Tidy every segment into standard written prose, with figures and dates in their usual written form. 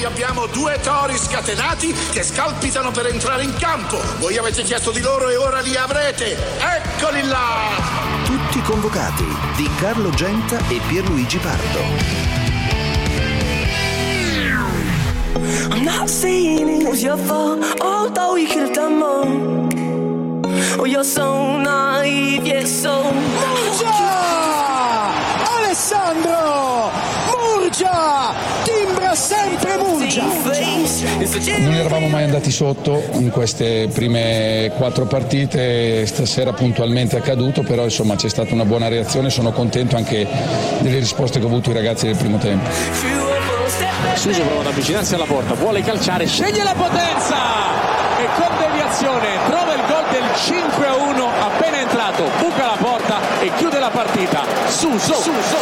noi abbiamo due tori scatenati che scalpitano per entrare in campo. Voi avete chiesto di loro e ora li avrete. Eccoli là! Tutti convocati di Carlo Genta e Pierluigi Pardo. I'm not saying it was your fault, although you could have done more. Oh, you're so naive, yet so Murgia! Alessandro Murgia! Timbra sempre Murgia! Non eravamo mai andati sotto in queste prime 4 partite, stasera puntualmente è accaduto, però insomma c'è stata una buona reazione, sono contento anche delle risposte che ho avuto i ragazzi del primo tempo. Suso prova ad avvicinarsi alla porta, vuole calciare, sceglie la potenza e con deviazione trova il gol del 5-1 appena entrato, buca la porta e chiude la partita. Suso.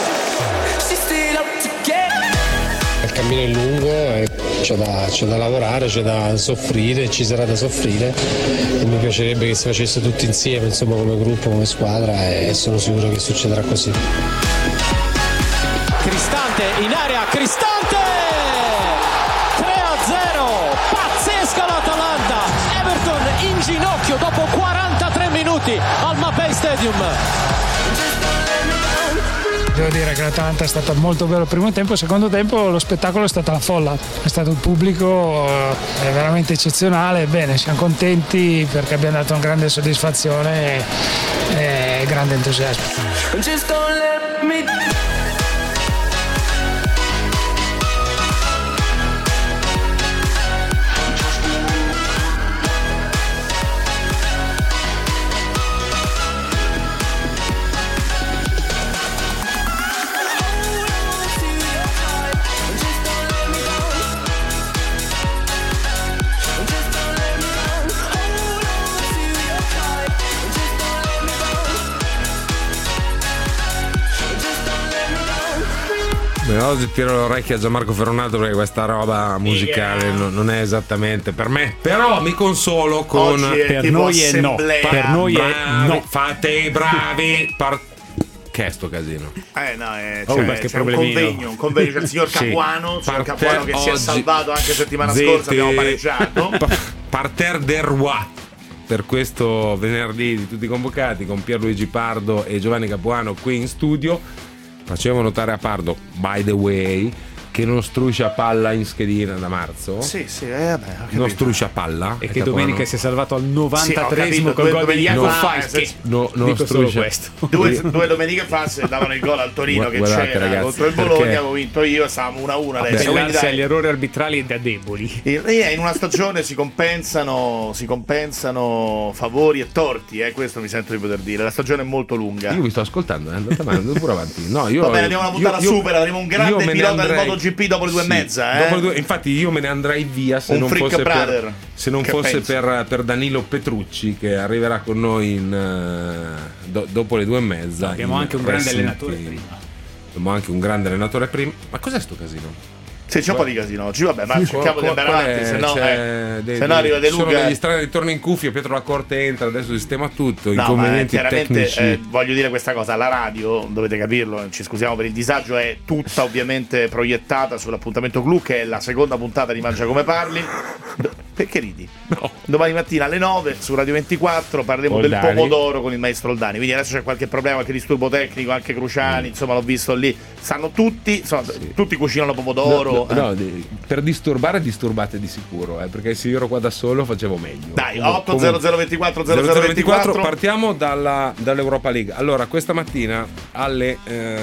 Il cammino è lungo, c'è da lavorare, c'è da soffrire, ci sarà da soffrire e mi piacerebbe che si facesse tutti insieme, insomma, come gruppo, come squadra, e sono sicuro che succederà così. Cristante in area, Cristante! 3-0, pazzesca l'Atalanta, Everton in ginocchio dopo 43 minuti al Mapei Stadium. Devo dire che l'Atalanta è stata molto bella il primo tempo, il secondo tempo lo spettacolo è stata la folla, è stato il pubblico veramente eccezionale, bene, siamo contenti perché abbiamo dato una grande soddisfazione e grande entusiasmo. Oggi tiro le orecchie a Gianmarco Ferronato perché questa roba musicale non è esattamente per me, però mi consolo con per noi è no, per noi è no, fate i bravi. Che è sto casino? C'è un convegno, c'è il signor Capuano, che si è salvato anche settimana scorsa, abbiamo pareggiato. Parterre del Roi per questo venerdì di tutti convocati con Pierluigi Pardo e Giovanni Capuano qui in studio. Facevo notare a Pardo, by the way, che non struscia palla in schedina da marzo. Sì, vabbè. Non struscia palla. E che domenica si è salvato al 93esimo col gol di Iago Falchi. Non struscia questo. Due domeniche fa se davano il gol al Torino che c'era, ragazzi, contro il Bologna, avevo vinto io e stavamo 1-1 adesso. Gli errori arbitrali da deboli. In una stagione si compensano favori e torti, questo mi sento di poter dire. La stagione è molto lunga. Io vi sto ascoltando, è andata avanti, pure avanti. No, va bene, andiamo una puntata super, avremo un grande pilota del MotoGP dopo le 2:30. Infatti io me ne andrei via se non fosse per Danilo Petrucci, che arriverà con noi dopo le 2:30. Abbiamo anche un grande allenatore prima. Abbiamo anche un grande allenatore prima. Ma cos'è sto casino? Sì, c'è un po' di casino oggi, vabbè, ma cerchiamo di andare avanti, se no arriva De Luca. Sono degli strani ritorni in cuffia, Pietro Lacorte entra, adesso sistema tutto, no, inconvenienti tecnici. Voglio dire questa cosa, la radio, dovete capirlo, ci scusiamo per il disagio, è tutta ovviamente proiettata sull'appuntamento clou, che è la seconda puntata di Mangia Come Parli. Perché ridi? No. Domani mattina alle 9 su Radio 24 parleremo del pomodoro con il maestro Oldani. Quindi adesso c'è qualche problema, qualche disturbo tecnico, anche Cruciani, insomma l'ho visto lì. Sanno tutti, tutti cucinano pomodoro. No, per disturbate di sicuro, perché se io ero qua da solo facevo meglio. Dai, 80024 partiamo dall'Europa League. Allora, questa mattina alle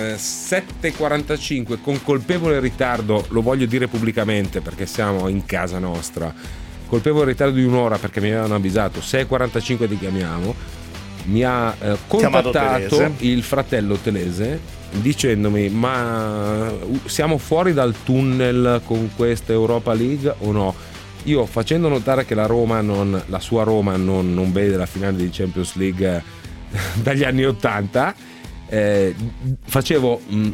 7:45 con colpevole ritardo, lo voglio dire pubblicamente perché siamo in casa nostra, colpevole ritardo di un'ora perché mi avevano avvisato 6:45 ti chiamiamo, mi ha contattato il fratello Telese dicendomi: ma siamo fuori dal tunnel con questa Europa League o no? Io, facendo notare che la sua Roma non vede la finale di Champions League dagli anni 80, facevo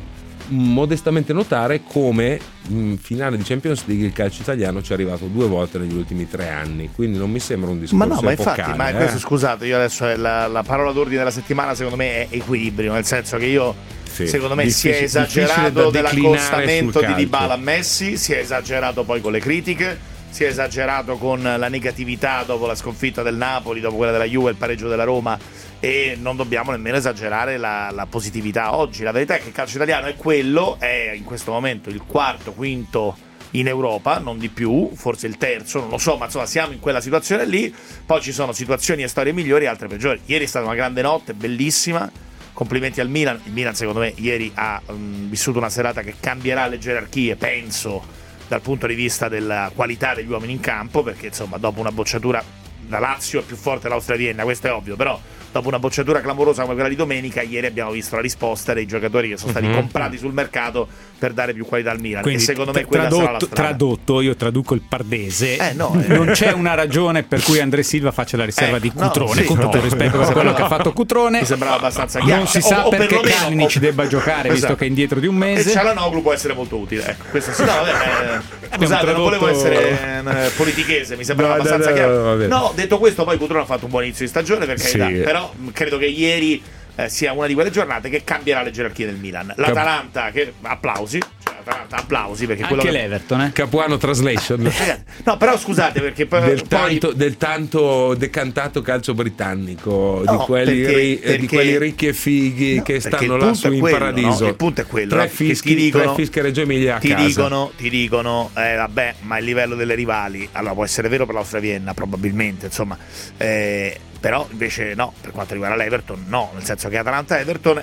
modestamente notare come in finale di Champions League il calcio italiano ci è arrivato 2 volte negli ultimi 3 anni, quindi non mi sembra un discorso ma epocale. Infatti, ma questo, scusate, io adesso la parola d'ordine della settimana secondo me è equilibrio, nel senso che secondo me si è esagerato dell'accostamento di Dybala a Messi, si è esagerato poi con le critiche, si è esagerato con la negatività dopo la sconfitta del Napoli, dopo quella della Juve, il pareggio della Roma, e non dobbiamo nemmeno esagerare la positività oggi. La verità è che il calcio italiano è in questo momento il quarto, quinto in Europa, non di più, forse il terzo, non lo so, ma insomma siamo in quella situazione lì. Poi ci sono situazioni e storie migliori e altre peggiori. Ieri è stata una grande notte, bellissima, complimenti al Milan. Il Milan secondo me ieri ha vissuto una serata che cambierà le gerarchie, penso, dal punto di vista della qualità degli uomini in campo, perché insomma dopo una bocciatura, la Lazio è più forte dell'Austria Vienna, questo è ovvio, però dopo una bocciatura clamorosa come quella di domenica, ieri abbiamo visto la risposta dei giocatori che sono stati comprati sul mercato per dare più qualità al Milan. Quindi, e secondo me quella sarà la strada. Tradotto, io traduco il pardese. Non c'è una ragione per cui André Silva faccia la riserva di Cutrone, con tutto il rispetto per quello che ha fatto Cutrone. Mi sembrava abbastanza chiaro. Non si sa perché Kalinic debba giocare, visto che è indietro di un mese. E Çalhanoğlu può essere molto utile. Ecco, questo sì. Scusate, non volevo essere politichese, mi sembrava abbastanza chiaro. No, detto questo, poi Cutrone ha fatto un buon inizio di stagione, per carità, però credo che ieri sia una di quelle giornate che cambierà le gerarchie del Milan. L'Atalanta, che applausi, perché anche quello l'Everton, Capuano translation. No, però scusate, perché del tanto decantato calcio britannico, di quelli ricchi e fighi che stanno lassù in paradiso. No? Il punto è quello, tre fischi Reggio Emilia a casa. Ti dicono vabbè, ma il livello delle rivali, allora può essere vero per l'Austria Vienna probabilmente, insomma, però invece no, per quanto riguarda l'Everton no, nel senso che Atalanta-Everton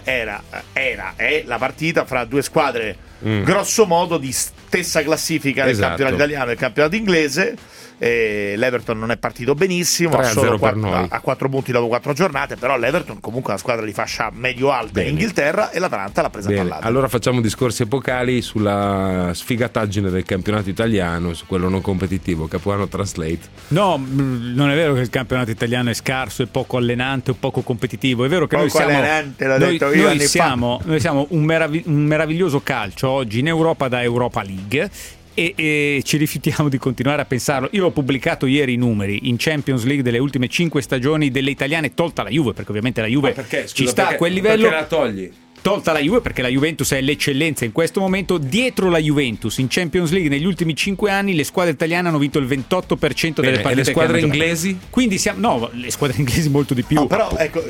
è la partita fra due squadre grosso modo di stessa classifica del campionato italiano e del campionato inglese. L'Everton non è partito benissimo, ha solo 4 punti dopo 4 giornate, però l'Everton comunque è una squadra di fascia medio-alta in Inghilterra e l'Atalanta l'ha presa pallata. Allora facciamo discorsi epocali sulla sfigataggine del campionato italiano, su quello non competitivo. Capuano translate. No, non è vero che il campionato italiano è scarso, è poco allenante o poco competitivo. È vero che noi siamo un meraviglioso calcio oggi in Europa da Europa League, e ci rifiutiamo di continuare a pensarlo. Io ho pubblicato ieri i numeri in Champions League delle ultime 5 stagioni delle italiane, tolta la Juve, perché ovviamente la Juve sta a quel livello. Perché la togli? Tolta la Juve, perché la Juventus è l'eccellenza in questo momento. Dietro la Juventus in Champions League negli ultimi 5 anni le squadre italiane hanno vinto il 28% delle partite. E le squadre inglesi? Quindi le squadre inglesi molto di più. No, però ecco,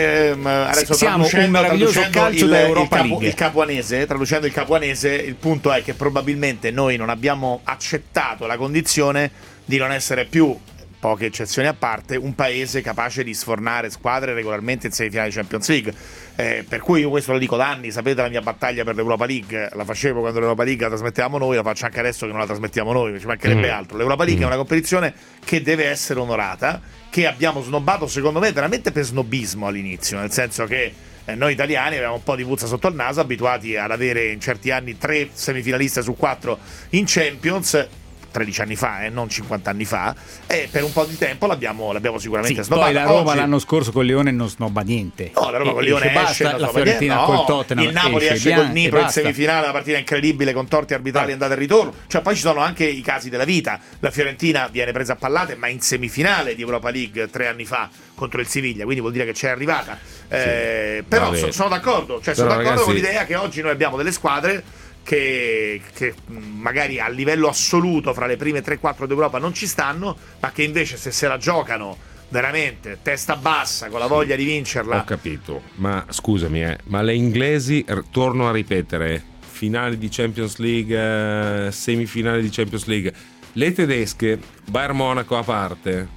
adesso siamo un meraviglioso calcio da Europa League. Traducendo il capuanese, il punto è che probabilmente noi non abbiamo accettato la condizione di non essere più, poche eccezioni a parte, un paese capace di sfornare squadre regolarmente in semifinale di Champions League. Per cui io questo lo dico da anni, sapete la mia battaglia per l'Europa League, la facevo quando l'Europa League la trasmettevamo noi, la faccio anche adesso che non la trasmettiamo noi, ci mancherebbe altro. L'Europa League è una competizione che deve essere onorata, che abbiamo snobbato secondo me veramente per snobismo all'inizio, nel senso che noi italiani avevamo un po' di puzza sotto il naso, abituati ad avere in certi anni 3 semifinaliste su 4 in Champions, 13 anni fa, non 50 anni fa, e per un po' di tempo l'abbiamo sicuramente snobbato. Poi la Roma l'anno scorso con Lione non snobba niente. No, la Roma con Lione esce, la Fiorentina col Tottenham, il Napoli esce col Dnipro in semifinale, una partita incredibile con torti arbitrali andata e ritorno. Cioè poi ci sono anche i casi della vita. La Fiorentina viene presa a pallate, ma in semifinale di Europa League 3 anni fa contro il Siviglia, quindi vuol dire che c'è arrivata. Però sono d'accordo, sono d'accordo con l'idea che oggi noi abbiamo delle squadre che magari a livello assoluto fra le prime 3-4 d'Europa non ci stanno, ma che invece se la giocano veramente testa bassa con la voglia di vincerla. Ho capito, ma scusami, ma le inglesi, torno a ripetere, finali di Champions League, semifinali di Champions League, le tedesche, Bayern Monaco a parte.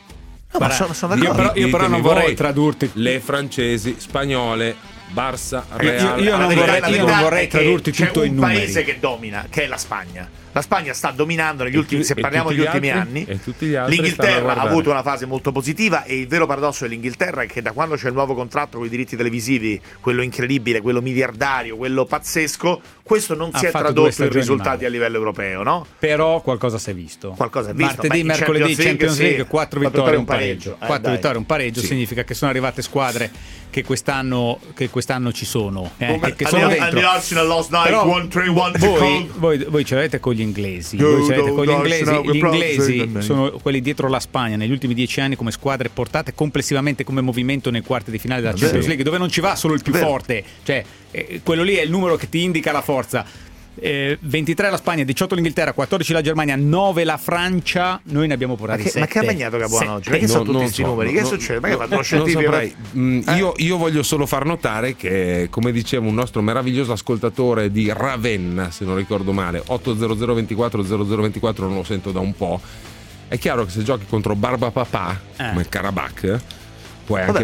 No, ma sono d'accordo. Io però non vorrei tradurti. Le francesi, spagnole, Barça, Real. Io non vorrei tradurti tutto in numeri. C'è un paese che domina, che è la Spagna. La Spagna sta dominando negli ultimi, se parliamo degli ultimi anni. L'Inghilterra ha avuto una fase molto positiva, e il vero paradosso dell'Inghilterra è che da quando c'è il nuovo contratto con i diritti televisivi, quello incredibile, quello miliardario, quello pazzesco, questo non si è tradotto in risultati a livello europeo, no? Però qualcosa si è visto. Martedì, in mercoledì Champions League, 4 vittorie e un pareggio. 4 dai. vittorie e un pareggio significa che sono arrivate squadre che quest'anno quest'anno ci sono, che sono dentro. And the Arsenal last night won 3-1. Voi ce l'avete con gli inglesi. Gli inglesi sono quelli dietro la Spagna negli ultimi 10 anni come squadre portate complessivamente come movimento nei quarti di finale della Champions League, dove non ci va solo il più forte, cioè quello lì è il numero che ti indica la forza. 23 la Spagna, 18 l'Inghilterra, 14 la Germania, 9 la Francia. Noi ne abbiamo portati 7. Ma che ha bagnato Capuano oggi? Perché sono tutti questi numeri? Che succede? Perché ha fatto uno scientifico? Io voglio solo far notare che, come diceva un nostro meraviglioso ascoltatore di Ravenna, se non ricordo male, 800 24 0024, non lo sento da un po'. È chiaro che se giochi contro Barba Papà come il Karabakh, puoi anche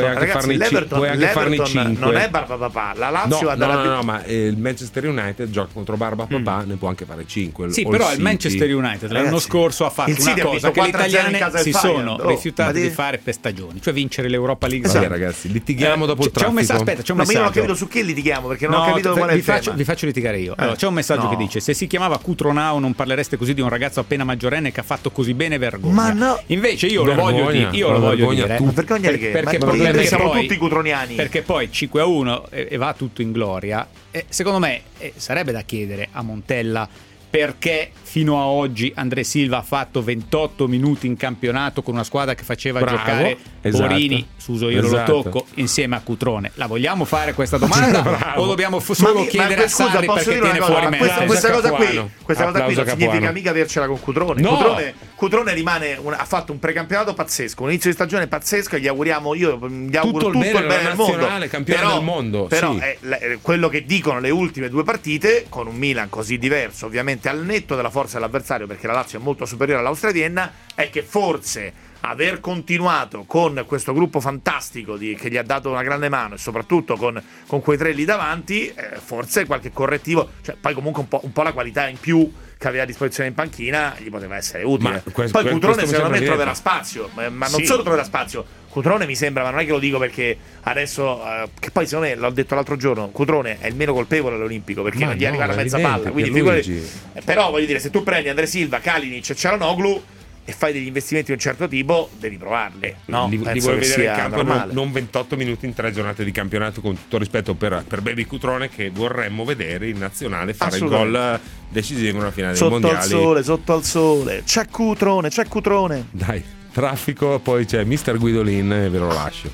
farne 5. Non è Barba Papà, la Lazio no, ma il Manchester United gioca contro Barba Papà, ne può anche fare 5. Sì, però il Manchester United l'anno scorso ha fatto una cosa che le italiane si sono rifiutate di fare per stagioni, cioè vincere l'Europa League. Sì, ragazzi, litighiamo dopo il traffico. C'è un messaggio. Ma io non ho capito su che litighiamo, perché non ho capito qual è il tema. Vi faccio litigare io. Allora, c'è un messaggio che dice: se si chiamava Cutronao non parlereste così di un ragazzo appena maggiorenne che ha fatto così bene, vergogna. Ma no. Invece io lo voglio dire. Perché siamo tutti cutroniani. Perché poi 5-1 e va tutto in gloria. Secondo me sarebbe da chiedere a Montella perché fino a oggi André Silva ha fatto 28 minuti in campionato con una squadra che faceva giocare Borini, Suso io lo tocco, insieme a Cutrone. La vogliamo fare questa domanda o dobbiamo solo chiedere a Sarri perché tiene fuori mezzo? Questa cosa qui non significa mica avercela con Cutrone. Cutrone ha fatto un precampionato pazzesco, un inizio di stagione pazzesco e gli auguro tutto il bene del mondo, campione del mondo. Però quello che dicono le ultime due partite con un Milan così diverso, ovviamente al netto della forza dell'avversario, perché la Lazio è molto superiore all'Austria Vienna, è che forse aver continuato con questo gruppo fantastico che gli ha dato una grande mano e soprattutto con quei tre lì davanti, forse qualche correttivo, cioè poi comunque un po' la qualità in più che aveva a disposizione in panchina gli poteva essere utile. Poi Cutrone secondo me troverà spazio, ma non solo troverà spazio. Cutrone mi sembra, ma non è che lo dico perché adesso che poi secondo me, l'ho detto l'altro giorno, Cutrone è il meno colpevole all'Olimpico perché non gli arriva la mezza palla, quindi però voglio dire, se tu prendi André Silva, Kalinic e Çalhanoğlu e fai degli investimenti di un certo tipo, devi provarli, no? Li vuoi vedere in campo, non 28 minuti in 3 giornate di campionato, con tutto rispetto per Baby Cutrone, che vorremmo vedere in nazionale fare il gol decisivo nella finale dei mondiali. Sotto al sole, c'è Cutrone. Dai, traffico, poi c'è Mister Guidolin e ve lo lascio.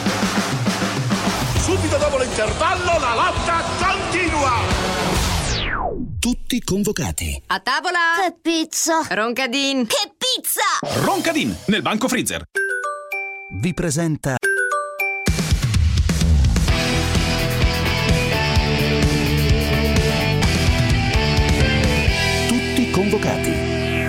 Subito dopo l'intervallo la lotta continua. Tutti convocati. A tavola. Che pizza. Roncadin. Che pizza. Roncadin, nel banco freezer. Vi presenta Tutti convocati.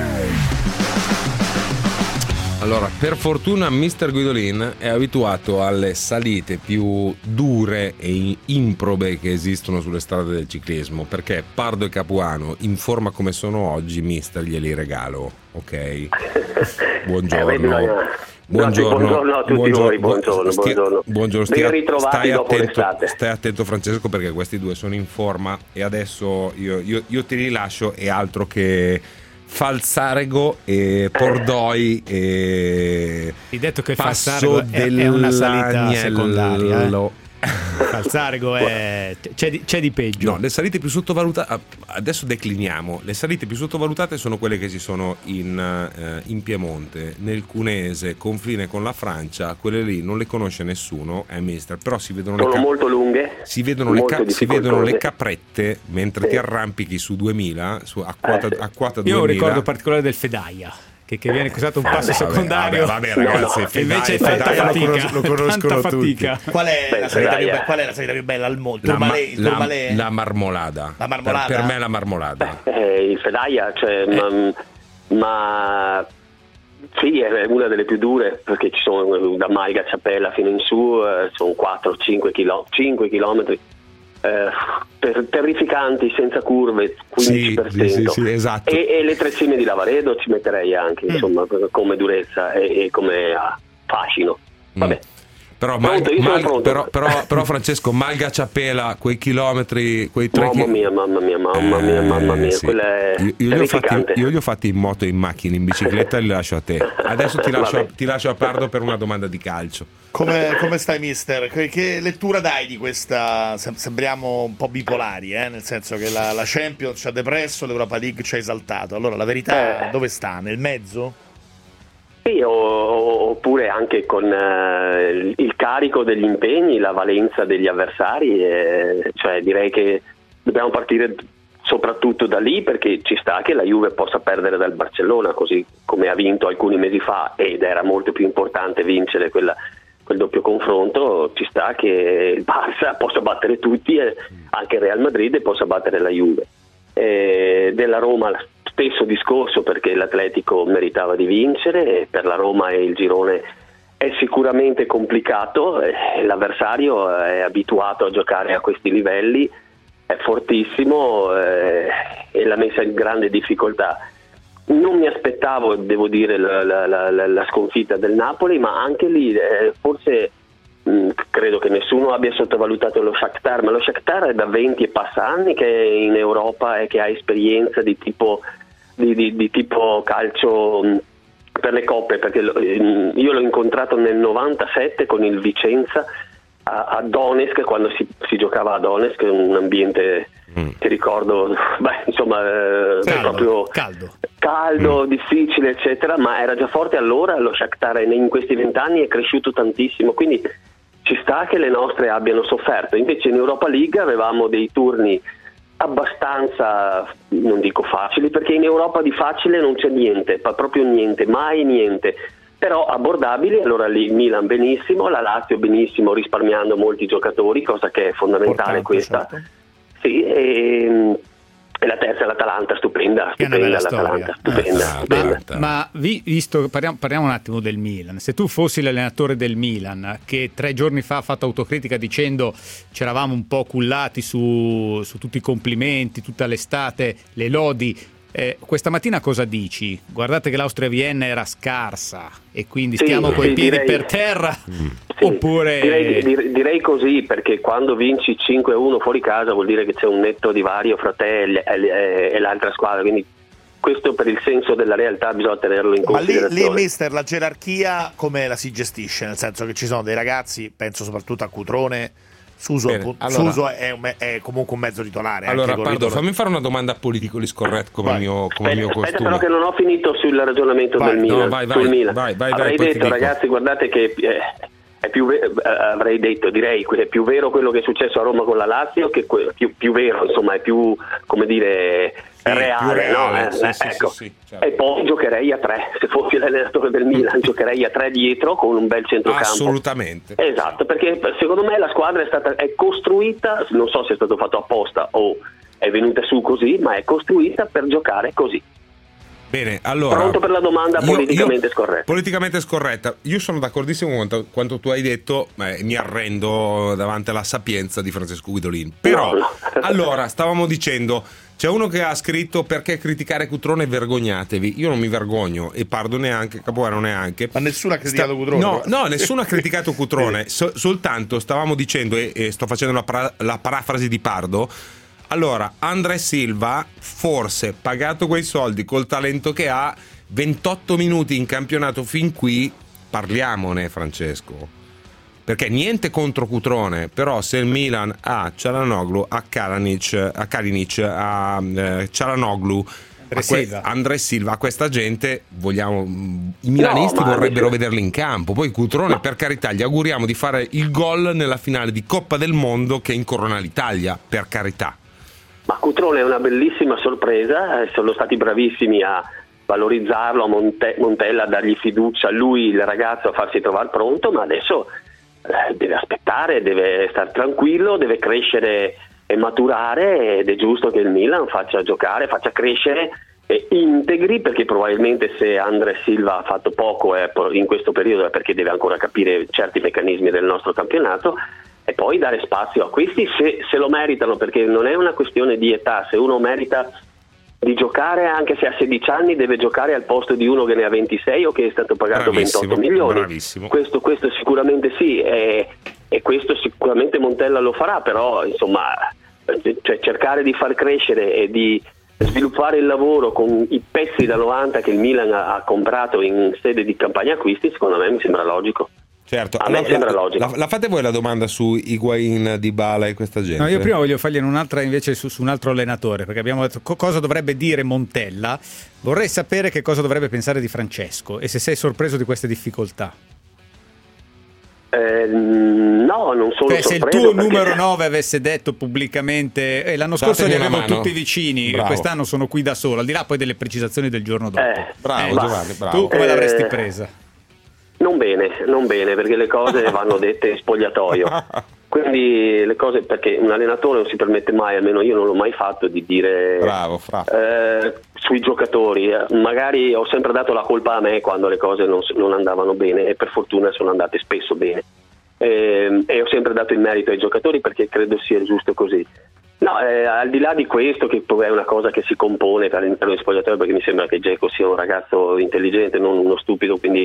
Allora, per fortuna Mister Guidolin è abituato alle salite più dure e improbe che esistono sulle strade del ciclismo, perché Pardo e Capuano, in forma come sono oggi, Mister glieli regalo, ok? Buongiorno. Buongiorno a tutti voi, buongiorno. Stai attento Francesco, perché questi due sono in forma e adesso io ti rilascio, e altro che Falzarego e Pordoi e hai detto che il Falzarego è una salita secondaria. Falzarego c'è di peggio. No, le salite più sottovalutate, adesso decliniamo. Le salite più sottovalutate sono quelle che ci sono in Piemonte, nel Cunese, confine con la Francia. Quelle lì non le conosce nessuno, Mister, però si vedono molto lunghe. Si vedono le caprette mentre ti arrampichi su 2000 a quota 2000. Io ho un ricordo particolare del Fedaia, che viene accusato un passo secondario. Vabbè ragazzi, no. Invece lo conoscono tutti. Qual è la salita più bella al mondo? La marmolada. Per me è la marmolada. Il Fedaia, cioè, ma sì, è una delle più dure, perché ci sono da Malga Ciapella fino in su, sono 5 chilometri. Terrificanti, senza curve, 15%. Sì, esatto. E le tre cime di Lavaredo ci metterei anche, insomma, come durezza e come fascino. Vabbè. Però Francesco, Malga Ciapela, quei chilometri, quei 3 mamma mia, sì. Quella è io li ho fatti in moto, in macchina, in bicicletta, e li lascio a te. Adesso ti lascio a Pardo per una domanda di calcio. Come stai, mister? Che lettura dai di questa? Sembriamo un po' bipolari, nel senso che la Champions ci ha depresso, l'Europa League ci ha esaltato. Allora la verità dove sta? Nel mezzo? Sì, oppure anche con il carico degli impegni, la valenza degli avversari, cioè direi che dobbiamo partire soprattutto da lì, perché ci sta che la Juve possa perdere dal Barcellona, così come ha vinto alcuni mesi fa, ed era molto più importante vincere quel doppio confronto. Ci sta che il Barça possa battere tutti, e anche il Real Madrid possa battere la Juve. Della Roma stesso discorso, perché l'Atletico meritava di vincere, e per la Roma il girone è sicuramente complicato, l'avversario è abituato a giocare a questi livelli, è fortissimo, e l'ha messa in grande difficoltà. Non mi aspettavo, devo dire, la sconfitta del Napoli, ma anche lì forse credo che nessuno abbia sottovalutato lo Shakhtar, ma lo Shakhtar è da 20 e passa anni che è in Europa e che ha esperienza di tipo calcio per le coppe, perché io l'ho incontrato nel 97 con il Vicenza a Donetsk, quando si giocava a Donetsk, un ambiente che ricordo, proprio caldo, difficile, eccetera, ma era già forte allora. Lo Shakhtar in questi 20 anni è cresciuto tantissimo, quindi ci sta che le nostre abbiano sofferto. Invece in Europa League avevamo dei turni abbastanza, non dico facili, perché in Europa di facile non c'è niente, proprio niente, mai niente, però abbordabili. Allora lì Milan benissimo, la Lazio benissimo, risparmiando molti giocatori, cosa che è fondamentale. Importante, questa. Certo. Sì, e la terza è l'Atalanta, stupenda l'Atalanta, stupenda. Ma visto, parliamo un attimo del Milan. Se tu fossi l'allenatore del Milan, che 3 giorni fa ha fatto autocritica dicendo c'eravamo un po' cullati su tutti i complimenti, tutta l'estate, le lodi, questa mattina cosa dici? Guardate che l'Austria-Vienna era scarsa e quindi stiamo coi piedi per terra? Oppure direi così, perché quando vinci 5-1 fuori casa vuol dire che c'è un netto divario fra te e l'altra squadra, quindi questo per il senso della realtà bisogna tenerlo in considerazione. Ma lì mister, la gerarchia come la si gestisce? Nel senso che ci sono dei ragazzi, penso soprattutto a Cutrone, Suso è comunque un mezzo titolare. Allora, fammi fare una domanda politico scorretta come mio costume. Aspetta, però che non ho finito sul ragionamento del Milan. Sul Milan. Avrei detto, ragazzi, guardate che è più direi che è più vero quello che è successo a Roma con la Lazio, che più vero, insomma, è più, come dire, reale, no? Ecco. Certo. E poi giocherei a 3, se fossi l'allenatore del Milan giocherei a 3 dietro con un bel centrocampo. Assolutamente. Esatto, perché secondo me la squadra è costruita, non so se è stato fatto apposta o è venuta su così, ma è costruita per giocare così. Bene, allora, pronto per la domanda politicamente scorretta. Politicamente scorretta. Io sono d'accordissimo con quanto tu hai detto, mi arrendo davanti alla sapienza di Francesco Guidolin. Però, allora, stavamo dicendo, c'è uno che ha scritto: perché criticare Cutrone, vergognatevi. Io non mi vergogno, e Pardo neanche, Capuano neanche. Ma nessuno ha criticato Cutrone? No, nessuno ha criticato Cutrone. Soltanto stavamo dicendo, e sto facendo la parafrasi di Pardo. Allora, André Silva, forse pagato quei soldi col talento che ha, 28 minuti in campionato fin qui, parliamone, Francesco. Perché niente contro Cutrone, però se il Milan ha Çalhanoğlu, ha Kalinic, ha Çalhanoğlu, André Silva, questa gente i milanisti vorrebbero vederli in campo. Poi Cutrone, per carità, gli auguriamo di fare il gol nella finale di Coppa del Mondo che incorona l'Italia, per carità. Ma Cutrone è una bellissima sorpresa, sono stati bravissimi a valorizzarlo, a Montella a dargli fiducia, lui il ragazzo a farsi trovare pronto, ma adesso deve aspettare, deve stare tranquillo, deve crescere e maturare, ed è giusto che il Milan faccia giocare, faccia crescere e integri, perché probabilmente se André Silva ha fatto poco in questo periodo è perché deve ancora capire certi meccanismi del nostro campionato, e poi dare spazio a questi se lo meritano, perché non è una questione di età. Se uno merita di giocare, anche se ha 16 anni, deve giocare al posto di uno che ne ha 26 o che è stato pagato 28 milioni. Bravissimo. Questo sicuramente sì, e questo sicuramente Montella lo farà, però insomma, cioè, cercare di far crescere e di sviluppare il lavoro con i pezzi da 90 che il Milan ha comprato in sede di campagna acquisti, secondo me mi sembra logico. Certo. A me sembra logico. La fate voi la domanda su Higuaín, Dybala e questa gente? No, io prima voglio fargliene un'altra invece su un altro allenatore, perché abbiamo detto cosa dovrebbe dire Montella. Vorrei sapere che cosa dovrebbe pensare di Francesco e se sei sorpreso di queste difficoltà. No, non sono sorpreso. Se il tuo numero 9 avesse detto pubblicamente l'anno scorso li avevo tutti vicini, quest'anno sono qui da solo, al di là poi delle precisazioni del giorno dopo. Bravo Giovanni, bravo. Tu come l'avresti presa? Non bene, perché le cose vanno dette in spogliatoio. Quindi le cose, perché un allenatore non si permette mai, almeno io non l'ho mai fatto, di dire sui giocatori. Magari ho sempre dato la colpa a me quando le cose non andavano bene, e per fortuna sono andate spesso bene. E ho sempre dato il merito ai giocatori, perché credo sia giusto così. No, al di là di questo, che poi è una cosa che si compone all'interno di spogliatoio, perché mi sembra che Dzeko sia un ragazzo intelligente, non uno stupido, quindi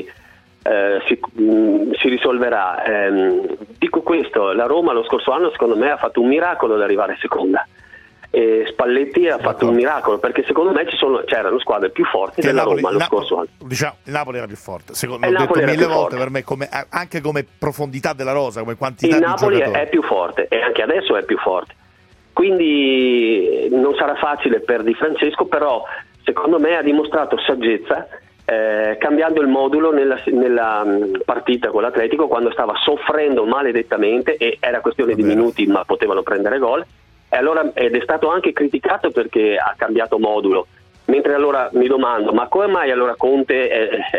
si risolverà. Dico questo, la Roma lo scorso anno secondo me ha fatto un miracolo ad arrivare seconda, e Spalletti ha fatto un miracolo, perché secondo me c'erano squadre più forti della Roma lo scorso anno. Diciamo, il Napoli era più forte, secondo me, l'ho detto mille volte, per me, anche come profondità della rosa, come quantità il di Napoli giocatori. è più forte, e anche adesso è più forte, quindi non sarà facile per Di Francesco, però secondo me ha dimostrato saggezza, cambiando il modulo nella partita con l'Atletico, quando stava soffrendo maledettamente e era questione di minuti, ma potevano prendere gol, ed è stato anche criticato perché ha cambiato modulo, mentre allora mi domando, ma come mai allora Conte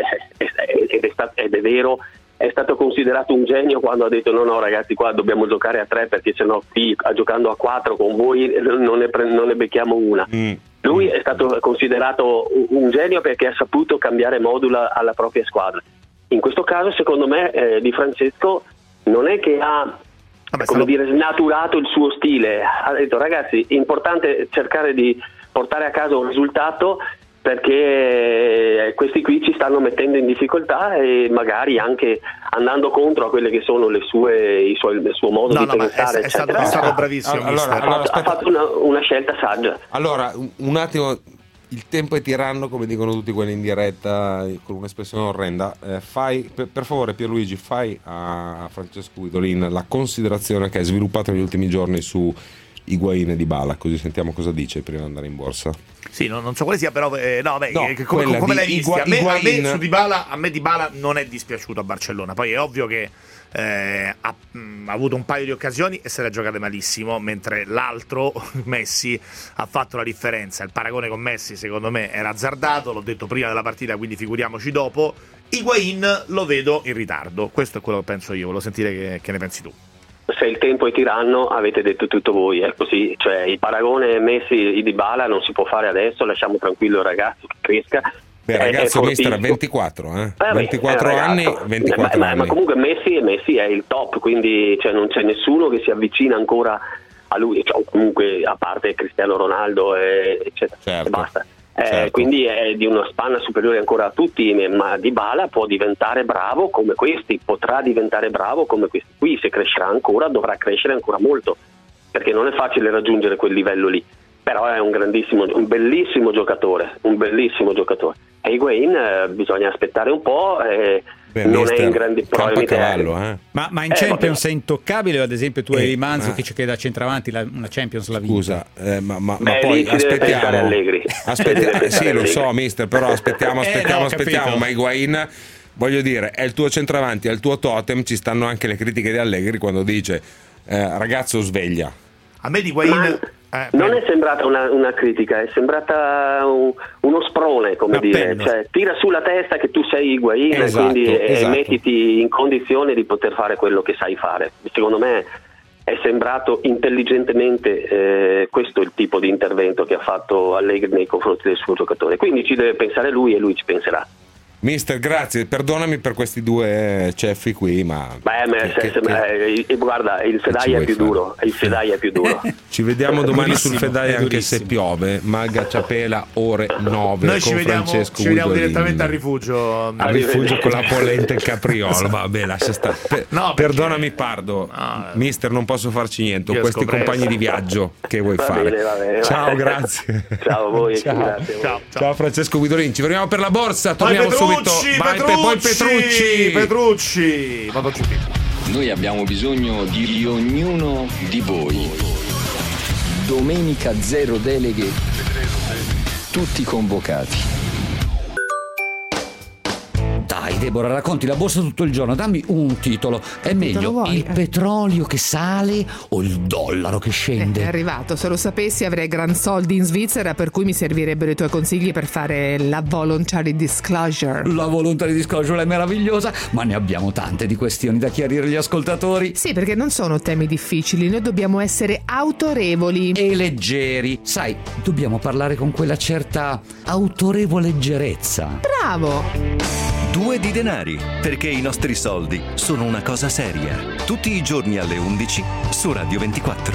ed è vero, è stato considerato un genio quando ha detto no ragazzi, qua dobbiamo giocare a 3 perché sennò qui giocando a 4 con voi non ne becchiamo una. Lui è stato considerato un genio perché ha saputo cambiare modulo alla propria squadra. In questo caso secondo me Di Francesco non è che ha snaturato il suo stile, ha detto ragazzi, è importante cercare di portare a casa un risultato, perché questi qui ci stanno mettendo in difficoltà, e magari anche andando contro a quelle che sono il suo modo di pensare. È stato bravissimo. Ha fatto una scelta saggia. Allora, un attimo, il tempo è tiranno, come dicono tutti quelli in diretta con un'espressione orrenda. Fai per favore, Pierluigi, fai a Francesco Guidolin la considerazione che hai sviluppato negli ultimi giorni su Higuaín e Dybala, così sentiamo cosa dice prima di andare in borsa. Sì, non so quale sia, però come l'hai vista? A me su Dybala, Dybala non è dispiaciuto a Barcellona. Poi è ovvio che ha avuto un paio di occasioni e se le ha giocate malissimo, mentre l'altro, Messi, ha fatto la differenza. Il paragone con Messi secondo me era azzardato, l'ho detto prima della partita, quindi figuriamoci dopo. Higuaín lo vedo in ritardo, questo è quello che penso io, volevo sentire che ne pensi tu. Se il tempo è tiranno, avete detto tutto voi, è così, cioè il paragone Messi-Dybala non si può fare adesso, lasciamo tranquillo il ragazzo che cresca. Ragazzo mister, 24 24 anni, 24 anni. Ma comunque Messi è il top, quindi non c'è nessuno che si avvicina ancora a lui, comunque a parte Cristiano Ronaldo eccetera, certo. E basta. Certo. Quindi è di una spanna superiore ancora a tutti, ma Dybala può diventare bravo come questi, potrà diventare bravo come questi qui, se crescerà ancora dovrà crescere ancora molto, perché non è facile raggiungere quel livello lì, però è un bellissimo giocatore. E Higuaín bisogna aspettare un po', non è in grandi cavallo, ma in Champions è intoccabile, ad esempio tu hai Mandzukic che da centravanti una Champions la vinta. Scusa, ma poi aspettiamo. Sì, lo so mister, però aspettiamo, ma Higuaín, voglio dire, è il tuo centravanti, è il tuo totem, ci stanno anche le critiche di Allegri quando dice ragazzo sveglia. A me di Higuaín non è sembrata una critica, è sembrata uno sprone, come dire, cioè tira su la testa che tu sei Higuaín, quindi mettiti in condizione di poter fare quello che sai fare. Secondo me è sembrato intelligentemente questo il tipo di intervento che ha fatto Allegri nei confronti del suo giocatore, quindi ci deve pensare lui e lui ci penserà. Mister, grazie, perdonami per questi due ceffi qui, ma guarda, il Fedai è più duro. Ci vediamo domani sul Fedai, anche se piove. Magga Ciapela, ore 9. Noi ci vediamo direttamente al rifugio. Al rifugio con la polenta e il capriolo. Vabbè, lascia stare. Perdonami, Pardo. Mister, non posso farci niente. Ho questi compagni di viaggio che vuoi fare. Bene. Ciao, grazie. Ciao a voi. Ciao Francesco Guidolin. Ci vediamo per la borsa. Torniamo subito subito. Vai, poi Petrucci. Noi abbiamo bisogno di ognuno di voi. Domenica 0 deleghe, tutti convocati. Dai Deborah, racconti la borsa tutto il giorno, dammi un titolo. È meglio il petrolio che sale o il dollaro che scende? È arrivato, se lo sapessi avrei gran soldi in Svizzera, per cui mi servirebbero i tuoi consigli per fare la voluntary disclosure. La voluntary disclosure è meravigliosa, ma ne abbiamo tante di questioni da chiarire agli ascoltatori. Sì, perché non sono temi difficili, noi dobbiamo essere autorevoli e leggeri. Sai, dobbiamo parlare con quella certa autorevole leggerezza. Bravo! 2 di denari, perché i nostri soldi sono una cosa seria. Tutti i giorni alle 11 su Radio 24.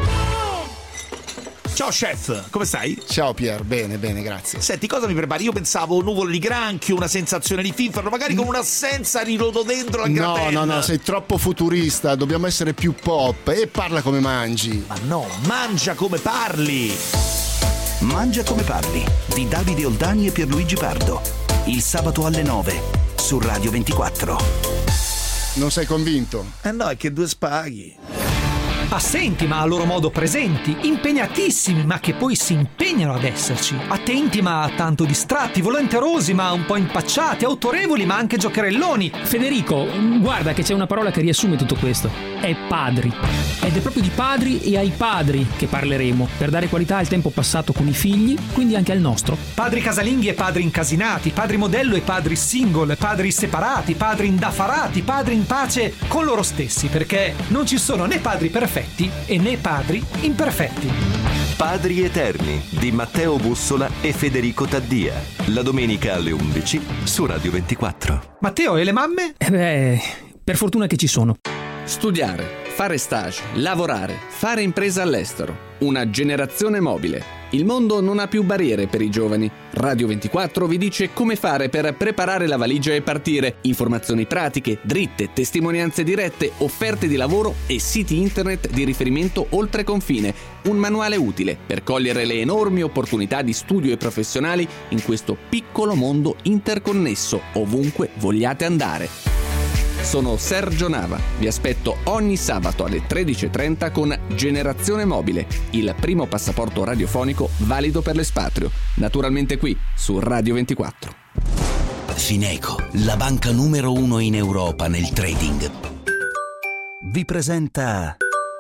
Ciao chef, come stai? Ciao Pier, bene, grazie. Senti, cosa mi prepari? Io pensavo nuvole di granchio, una sensazione di finfero, magari con un'assenza di rhododendron al gratin. No, sei troppo futurista, dobbiamo essere più pop e parla come mangi. Ma no, mangia come parli. Mangia come parli, di Davide Oldani e Pierluigi Pardo. Il sabato alle 9 su Radio 24. Non sei convinto? No, è che 2 spaghi. Assenti ma a loro modo presenti, impegnatissimi ma che poi si impegnano ad esserci, attenti ma tanto distratti, volenterosi ma un po' impacciati, autorevoli ma anche giocherelloni. Federico, guarda che c'è una parola che riassume tutto questo: è padri. Ed è proprio di padri e ai padri che parleremo, per dare qualità al tempo passato con i figli, quindi anche al nostro. Padri casalinghi e padri incasinati, padri modello e padri single, padri separati, padri indaffarati, padri in pace con loro stessi, perché non ci sono né padri perfetti e né padri imperfetti. Padri Eterni di Matteo Bussola e Federico Taddia. La domenica alle 11 su Radio 24. Matteo, e le mamme? Per fortuna che ci sono. Studiare, fare stage, lavorare, fare impresa all'estero. Una generazione mobile. Il mondo non ha più barriere per i giovani. Radio 24 vi dice come fare per preparare la valigia e partire. Informazioni pratiche, dritte, testimonianze dirette, offerte di lavoro e siti internet di riferimento oltre confine. Un manuale utile per cogliere le enormi opportunità di studio e professionali in questo piccolo mondo interconnesso, ovunque vogliate andare. Sono Sergio Nava, vi aspetto ogni sabato alle 13.30 con Generazione Mobile, il primo passaporto radiofonico valido per l'espatrio, naturalmente qui su Radio 24. Fineco, la banca numero 1 in Europa nel trading, vi presenta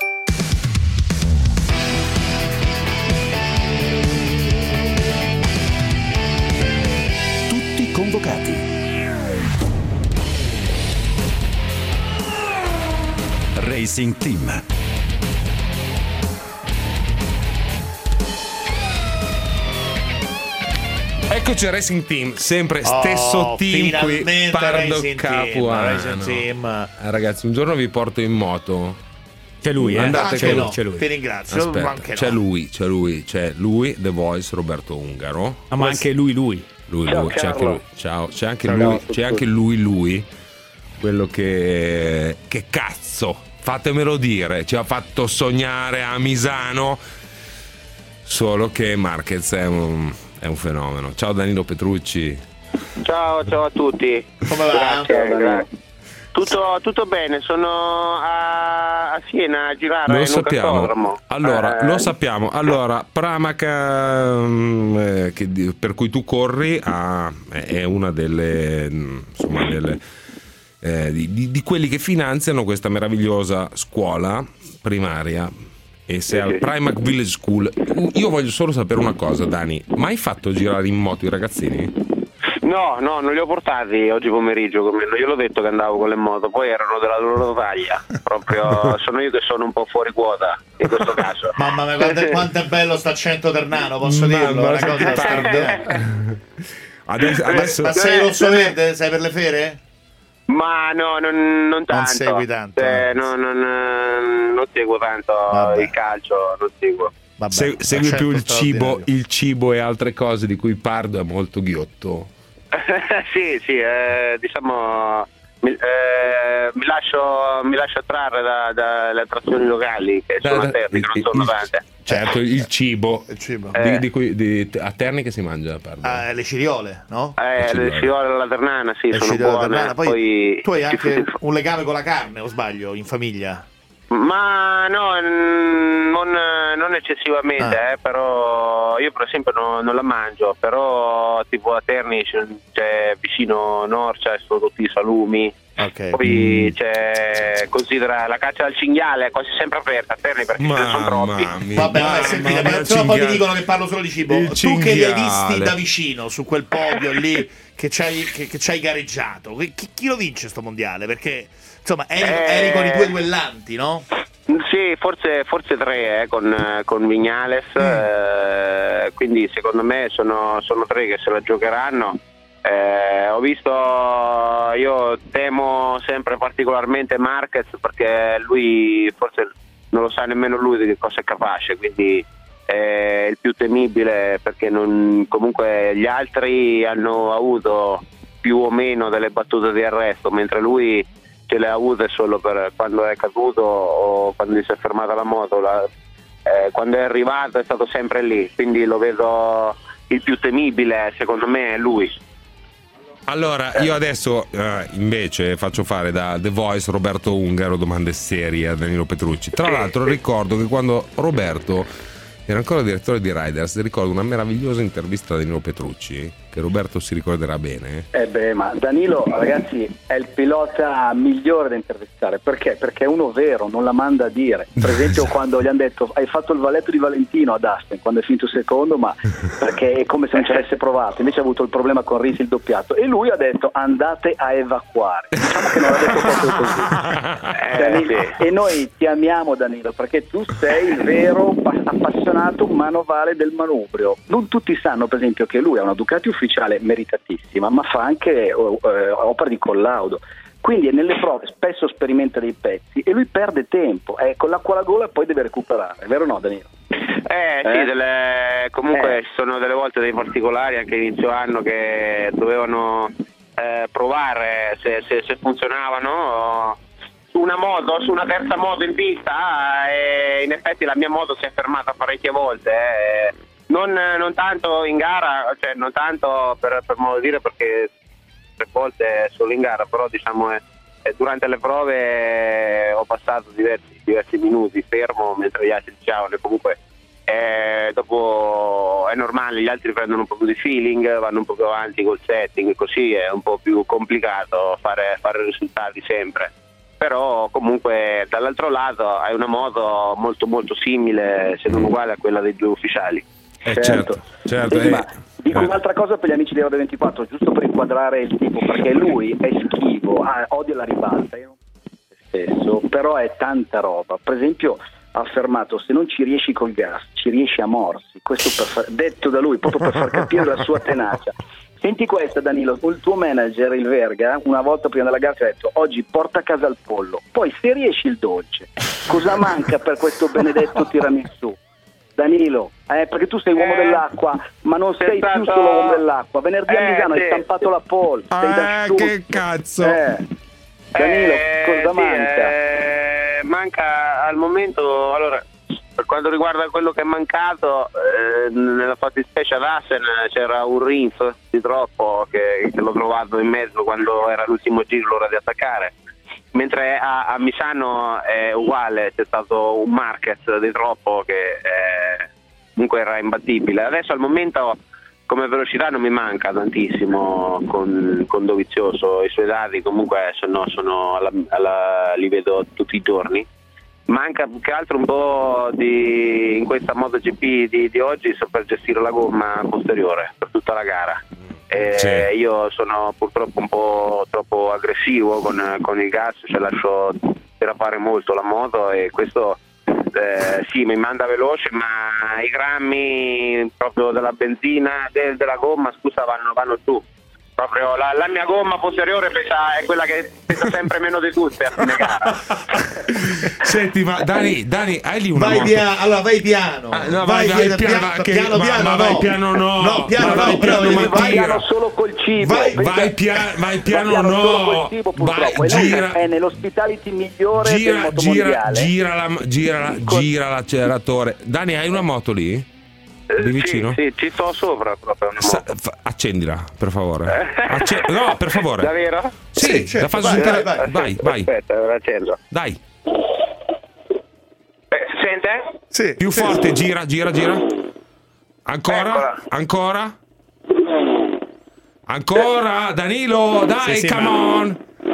Tutti convocati. Racing Team. Eccoci a Racing Team, sempre stesso team qui, Pardo Capuano. Ragazzi, un giorno vi porto in moto. C'è lui, andate con lui. C'è lui. Ti ringrazio. Aspetta, c'è lui, The Voice, Roberto Ungaro. Ma anche lui. C'è anche lui. Ciao, c'è anche lui. Quello che cazzo, fatemelo dire, ci ha fatto sognare a Misano. Solo che Marquez è un fenomeno. Ciao Danilo Petrucci. Ciao a tutti. Come va? Grazie. Tutto bene, sono a Siena a girare. Lo sappiamo. Lo sappiamo. Allora, Pramac, per cui tu corri, è una delle di quelli che finanziano questa meravigliosa scuola primaria. E se al Primac Village School, io voglio solo sapere una cosa, Dani, mai fatto girare in moto i ragazzini? No, non li ho portati oggi pomeriggio con me, non gliel'ho detto che andavo con le moto, poi erano della loro taglia, proprio sono io che sono un po' fuori quota in questo caso. Mamma mia, quanto è bello sta accento ternano, posso dirlo? Una cosa adesso... Ma sei rosso verde? Sei per le fere? Ma no, non tanto. Non segui tanto. Non seguo tanto il calcio, non seguo. Segui più il cibo e altre cose di cui Pardo è molto ghiotto. sì, diciamo mi lascio trarre dalle attrazioni locali che sono a Terni, che non sono tante. Certo, il cibo. A Terni che si mangia? Le ciriole, no? Le ciriole alla ternana, sì, sono buone. Poi tu hai anche un legame con la carne, o sbaglio, in famiglia? Ma no, non eccessivamente, però io per esempio non la mangio, però tipo a Terni c'è vicino Norcia e sono tutti i salumi. Poi c'è, considera, la caccia al cinghiale è quasi sempre aperta a Terni perché ce ne sono troppi. Vabbè, sentite, poi mi dicono che parlo solo di cibo. Tu che li hai visti da vicino su quel podio lì che c'hai gareggiato, chi lo vince sto mondiale? Perché insomma eri con i due duellanti, no? Sì, forse tre con Viñales, quindi secondo me sono tre che se la giocheranno. Ho visto, io temo sempre particolarmente Marquez perché lui forse non lo sa nemmeno lui di che cosa è capace, quindi è il più temibile perché comunque gli altri hanno avuto più o meno delle battute di arresto, mentre lui ce le ha avute solo per quando è caduto o quando gli si è fermata la moto. Quando è arrivato è stato sempre lì, quindi lo vedo il più temibile, secondo me è lui. Allora, io adesso invece faccio fare da The Voice Roberto Ungaro domande serie a Danilo Petrucci. Tra l'altro ricordo che quando Roberto era ancora direttore di Riders, ricordo una meravigliosa intervista a Danilo Petrucci, che Roberto si ricorderà bene. Ma Danilo, ragazzi, è il pilota migliore da intervistare. Perché? Perché è uno vero, non la manda a dire. Per esempio quando gli hanno detto hai fatto il valetto di Valentino ad Aspen quando è finito secondo, ma perché è come se non ci avesse provato. Invece ha avuto il problema con Risi il doppiato e lui ha detto andate a evacuare. Diciamo che non l'ha detto proprio così. Danilo, e noi ti amiamo, Danilo, perché tu sei il vero appassionato manovale del manubrio. Non tutti sanno, per esempio, che lui ha una Ducati ufficiale meritatissima, ma fa anche opera di collaudo. Quindi nelle prove spesso sperimenta dei pezzi e lui perde tempo. Con l'acqua alla gola poi deve recuperare, è vero o no, Danilo? Sì, comunque ci sono delle volte dei particolari anche inizio anno che dovevano provare se funzionavano su una terza moto in pista e in effetti la mia moto si è fermata parecchie volte, non tanto in gara, cioè non tanto per modo di dire perché 3 volte solo in gara, però diciamo durante le prove ho passato diversi minuti fermo mentre gli altri giravano e comunque dopo è normale, gli altri prendono un po' più di feeling, vanno un po' più avanti col setting, così è un po' più complicato fare risultati sempre. Però comunque dall'altro lato hai una moto molto molto simile, se non uguale a quella dei due ufficiali. Certo. Ma dico un'altra cosa per gli amici di Euro 24, giusto per inquadrare il tipo, perché lui è schivo, odia la ribalta, io non stesso, però è tanta roba. Per esempio ha affermato se non ci riesci col gas ci riesci a morsi, questo detto da lui proprio per far capire la sua tenacia. Senti questa, Danilo, il tuo manager, il Verga, una volta prima della gara ti ha detto oggi porta a casa il pollo, poi se riesci il dolce. Cosa manca per questo benedetto tiramisù? Danilo, perché tu sei uomo dell'acqua, ma non sei più solo uomo dell'acqua. Venerdì a Misano hai stampato la pole, sei da che cazzo? Danilo, cosa manca? Manca al momento, allora, per quanto riguarda quello che è mancato, nella fattispecie ad Assen c'era un rinf di troppo che l'ho trovato in mezzo quando era l'ultimo giro, l'ora di attaccare, mentre a Misano è uguale, c'è stato un Marquez di troppo che comunque era imbattibile. Adesso al momento come velocità non mi manca tantissimo con Dovizioso, i suoi dati comunque li vedo tutti i giorni. Manca più che altro un po' in questa MotoGP di oggi saper gestire la gomma posteriore per tutta la gara. Io sono purtroppo un po' troppo aggressivo con il gas, cioè lascio derapare molto la moto e questo sì mi manda veloce, ma i grammi proprio della benzina della gomma vanno giù. proprio la mia gomma posteriore è quella che pesa sempre meno di tutte a fine gara. Senti, ma Dani, hai lì una moto? Allora vai piano. No, vai piano, no. Piano solo col cibo. Vai piano, no. Gira. È nell'hospitality migliore del motomondiale. Gira l'acceleratore. Dani, hai una moto lì? Di vicino? Sì, ci sto sopra proprio. Accendila, per favore. No, per favore. Davvero? Sì, certo, la faccio sentire. Vai. Aspetta, la accendo. Dai. Si sente? Sì. Più forte, gira. Ancora, Danilo, dai, sì, come on.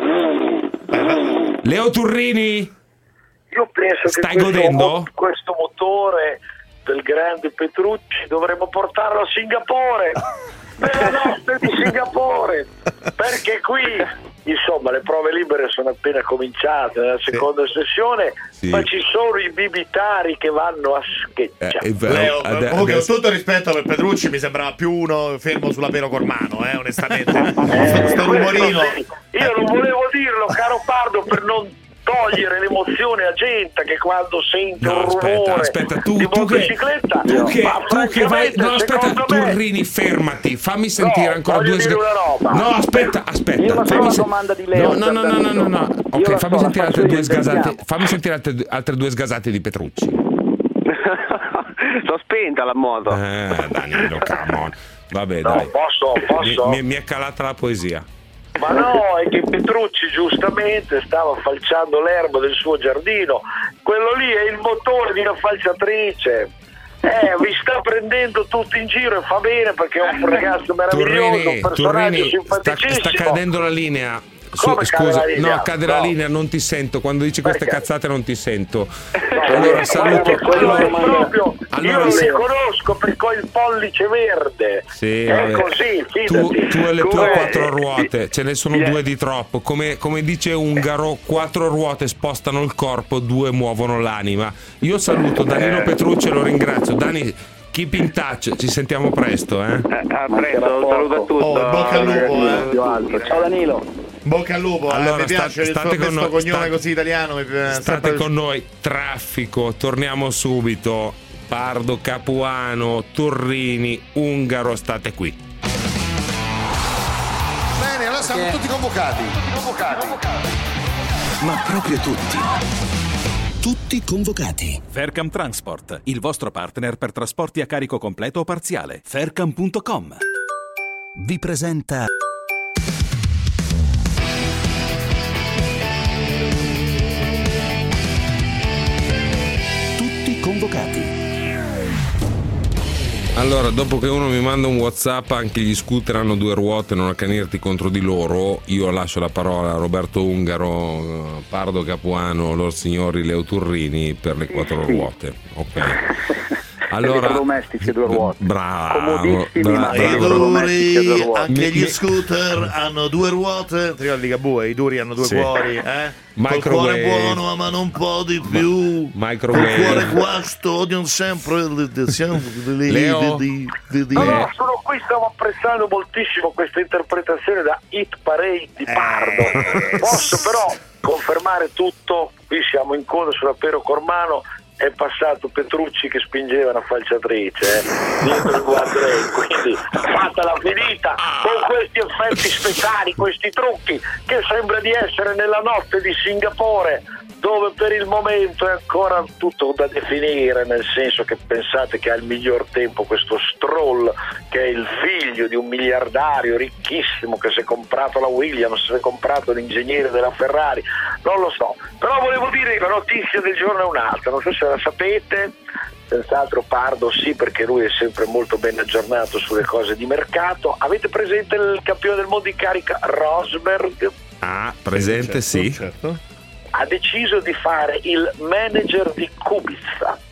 Leo Turrini. Io penso stai godendo? Questo motore del grande Petrucci dovremmo portarlo a Singapore, nella notte di Singapore, perché qui insomma le prove libere sono appena cominciate nella seconda sessione, ma ci sono i bibitari che vanno a scheggia. Leo, con tutto rispetto per Petrucci, mi sembrava più uno fermo sulla Pero Cormano, onestamente. Sto rumorino. Io non volevo dirlo, caro Pardo, per non togliere l'emozione a gente che quando sente un rumore di motocicletta, tu che vai, Turrini, fermati, fammi sentire ancora due no, aspetta, fammi no, ok, fammi sentire altre due sgasate, altre due sgasate di Petrucci. Sto spenta la moto. Danilo, come on. Vabbè, no, dai. Posso? Mi è calata la poesia. Ma no, è che Petrucci giustamente stava falciando l'erba del suo giardino. Quello lì è il motore di una falciatrice. Vi sta prendendo tutti in giro e fa bene, perché è un ragazzo meraviglioso, un personaggio simpaticissimo. Sta cadendo la linea. Scusa, cade la linea, non ti sento. Quando dici queste cazzate non ti sento. Allora saluto. Io lo riconosco perché ho il pollice verde. Sì, è così, fidati. Tu e le tue quattro ruote, ce ne sono due di troppo. Come dice Ungaro, 4 ruote spostano il corpo, 2 muovono l'anima. Io saluto Danilo Petrucci e lo ringrazio. Dani, keep in touch, ci sentiamo presto. A presto, un saluto a tutti. Bocca al lupo. Ciao Danilo. Bocca al lupo, allora, mi piace state questo cognome così italiano. State con noi, traffico, torniamo subito. Pardo, Capuano, Turrini, Ungaro, state qui. Bene, allora siamo tutti convocati. Ma proprio tutti. Tutti convocati. Faircam Transport, il vostro partner per trasporti a carico completo o parziale. Faircam.com vi presenta convocati. Allora, dopo che uno mi manda un WhatsApp, anche gli scooter hanno 2 ruote, non accanirti contro di loro, io lascio la parola a Roberto Ungaro, Pardo Capuano, lor signori Leo Turrini per le 4 ruote. Ok. Allora, domestici 2 ruote. Bravo. Anche gli scooter hanno 2 ruote. Ti Ligabue, i duri hanno 2 cuori, Col cuore buono, ma non può di più. Col cuore guasto, odiano sempre Leo. No, sono qui, stavo apprezzando moltissimo questa interpretazione da Hit Parade di Pardo. Posso però confermare tutto? Qui siamo in coda sulla Pero Cormano. È passato Petrucci che spingeva una falciatrice dietro il guardrail, quindi fatta la finita con questi effetti speciali, questi trucchi, che sembra di essere nella notte di Singapore, dove per il momento è ancora tutto da definire, nel senso che pensate che ha il miglior tempo questo Stroll, che è il figlio di un miliardario ricchissimo che si è comprato la Williams, si è comprato l'ingegnere della Ferrari, non lo so, però volevo dire che la notizia del giorno è un'altra, non so se la sapete, senz'altro Pardo sì, perché lui è sempre molto ben aggiornato sulle cose di mercato. Avete presente il campione del mondo in carica Rosberg? Presente, sì. Certo. Ha deciso di fare il manager di Kubica.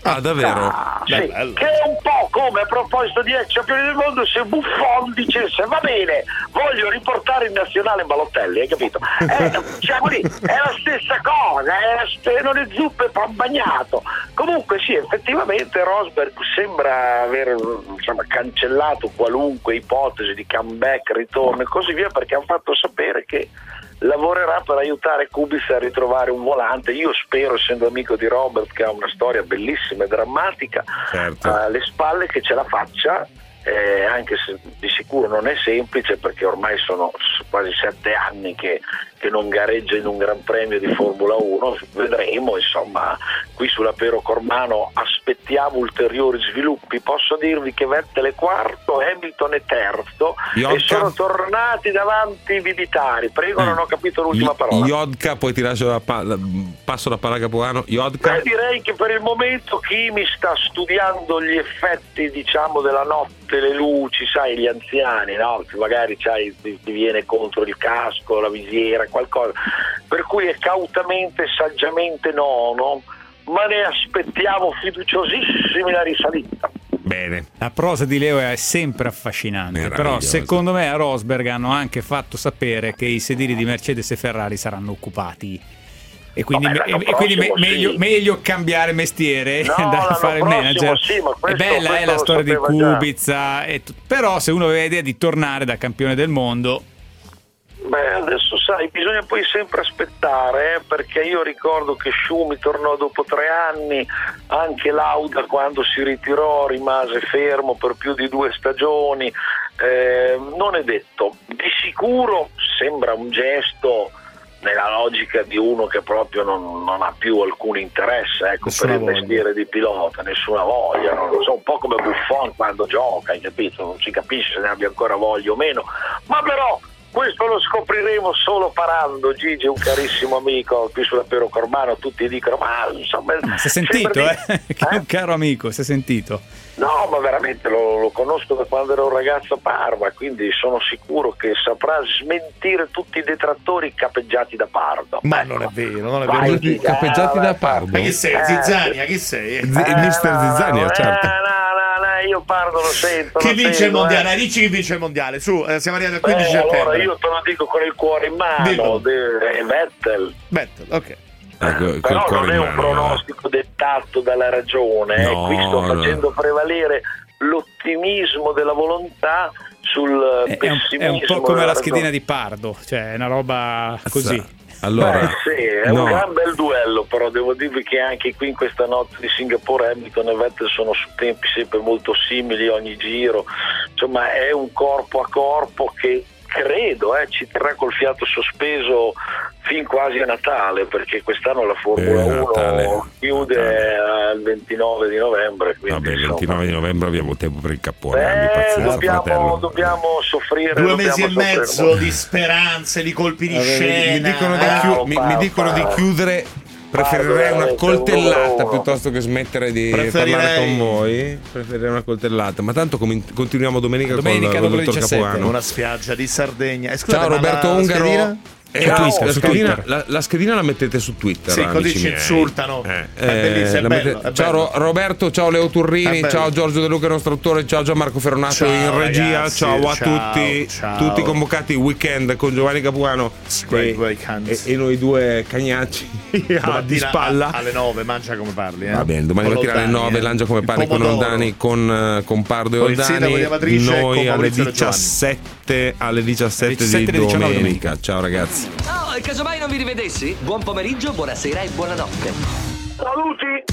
Ah, davvero? Sì, che è un po' come, a proposito di ex campioni del mondo, se Buffon dicesse va bene, voglio riportare in nazionale Balotelli, hai capito? Diciamo lì, è la stessa cosa, non è zuppa e pan bagnato. Comunque sì, effettivamente Rosberg sembra aver cancellato qualunque ipotesi di comeback, ritorno e così via, perché hanno fatto sapere che lavorerà per aiutare Kubica a ritrovare un volante. Io spero, essendo amico di Robert, che ha una storia bellissima e drammatica alle spalle, che ce la faccia, anche se di sicuro non è semplice, perché ormai sono quasi 7 anni che non gareggia in un Gran Premio di Formula 1. Vedremo, insomma, qui sulla Pero Cormano aspettiamo ulteriori sviluppi. Posso dirvi che Vettel è quarto, Hamilton è terzo, e sono tornati davanti i militari. Prego, non ho capito l'ultima parola. Iodka, poi ti lascio passo la palla a Capuano. Iodka. Direi che per il momento Kimi sta studiando gli effetti, diciamo, della notte, le luci, sai, gli anziani, no? Magari ti viene contro il casco, la visiera, qualcosa, per cui è cautamente, saggiamente nono, ma ne aspettiamo fiduciosissimi la risalita. Bene. La prosa di Leo è sempre affascinante, però secondo me a Rosberg hanno anche fatto sapere che i sedili di Mercedes e Ferrari saranno occupati. E quindi, meglio cambiare mestiere e andare a fare il manager. È bella la storia di Kubica, però se uno aveva idea di tornare da campione del mondo. Beh, adesso sai, bisogna poi sempre aspettare, perché io ricordo che Schumi tornò dopo 3 anni, anche Lauda quando si ritirò rimase fermo per più di 2 stagioni, non è detto. Di sicuro sembra un gesto nella logica di uno che proprio non ha più alcun interesse, per il mestiere di pilota, nessuna voglia, non lo so, un po' come Buffon quando gioca, hai capito? Non si capisce se ne abbia ancora voglia o meno, ma però questo lo scopriremo solo parando. Gigi è un carissimo amico qui sulla Pero Cormano, tutti dicono ma insomma, si è sentito che è un caro amico, si è sentito. No, ma veramente lo conosco da quando ero un ragazzo a Parma, quindi sono sicuro che saprà smentire tutti i detrattori capeggiati da Pardo. Ma non è vero, capeggiati da Pardo. Ma chi sei? Zizzania? Chi sei? Il mister Zizzania, certo. Io Pardo lo sento. Chi vince il mondiale? Dici chi vince il mondiale? Su, siamo arrivati al 15 settembre. Allora io te lo dico con il cuore in mano, Vettel, ok. Però non è un pronostico dettato dalla ragione, qui sto facendo prevalere l'ottimismo della volontà sul pessimismo. È un po' come la schedina di Pardo, cioè è una roba così. Allora, è un gran bel duello, però devo dirvi che anche qui in questa notte di Singapore Hamilton e Vettel sono su tempi sempre molto simili ogni giro, insomma è un corpo a corpo che credo ci terrà col fiato sospeso fin quasi a Natale, perché quest'anno la Formula 1 chiude il 29 di novembre. Quindi, il 29 di novembre abbiamo tempo per il cappone. Dobbiamo soffrire 2 mesi e mezzo di speranze, di colpi di scena. Mi dicono di chiudere. Preferirei una coltellata piuttosto che smettere di parlare con voi. Preferirei una coltellata. Ma tanto continuiamo domenica con il dottor Capuano. Una spiaggia di Sardegna. Ciao Roberto Ungaro. La schedina la mettete su Twitter. Sì, così ci insultano. È bellissimo, è bello. Ciao Roberto, ciao Leo Turrini, ciao Giorgio De Luca, nostro autore, ciao Gianmarco Ferronato in regia, ragazzi, ciao a tutti. Tutti convocati weekend con Giovanni Capuano e noi due cagnacci di spalla. Alle 9, mangia come parli. Va bene, domani mattina alle 9 mangia come parli con Oldani, con Pardo e Oldani. Noi alle 17 di domenica. Ciao ragazzi. Oh, e casomai non vi rivedessi? Buon pomeriggio, buonasera e buonanotte. Saluti!